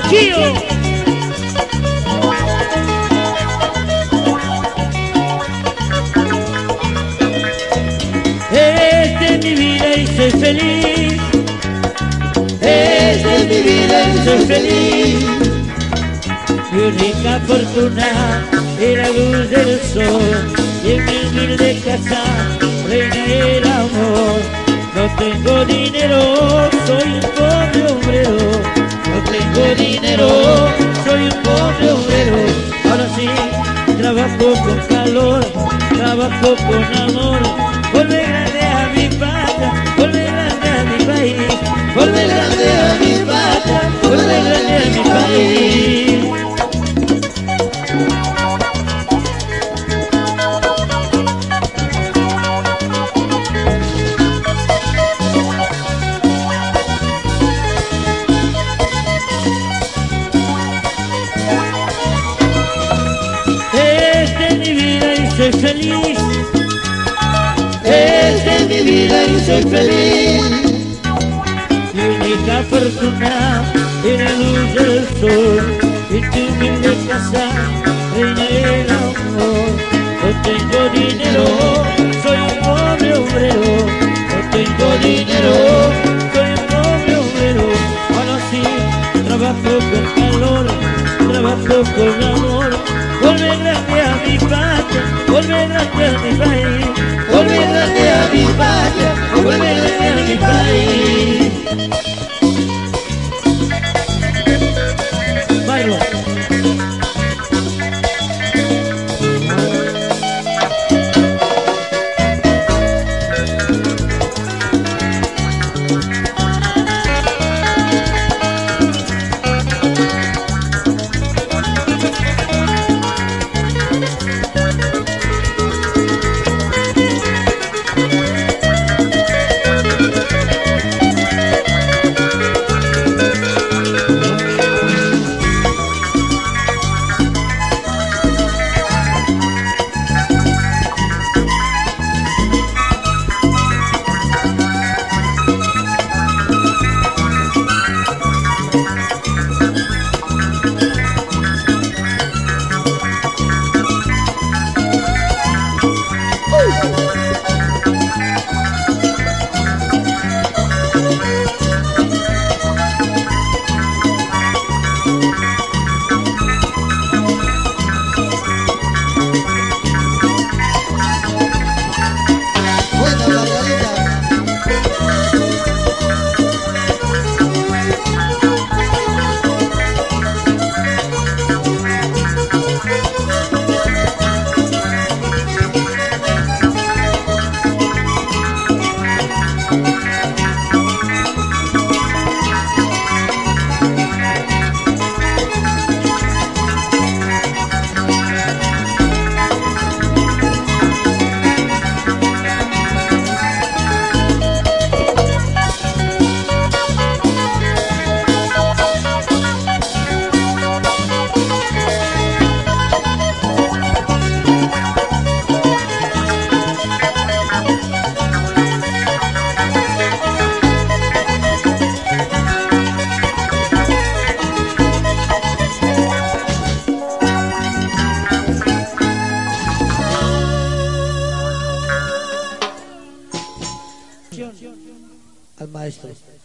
Chio. Esta es mi vida y soy feliz. Esta es mi vida y soy feliz. Mi única fortuna es la luz del sol y en mi humilde casa reina el amor. No tengo dinero, soy un pobre obrero. No tengo dinero, soy un pobre obrero. Ahora sí, trabajo con calor, trabajo con amor. Volver grande a mi patria, volver grande a mi país. Volver grande a mi patria, volver grande a mi país. Soy feliz, esta es mi vida y soy feliz. Mi única fortuna es la luz del sol y tu humilde casa reina el amor. No tengo dinero, soy un pobre obrero. No tengo dinero, soy un pobre obrero. Ahora sí, trabajo con calor, trabajo con amor. Volver grande a mi patria, volver grande a mi país. Volver grande a mi patria, volver grande a mi país. Bailo. Al maestro.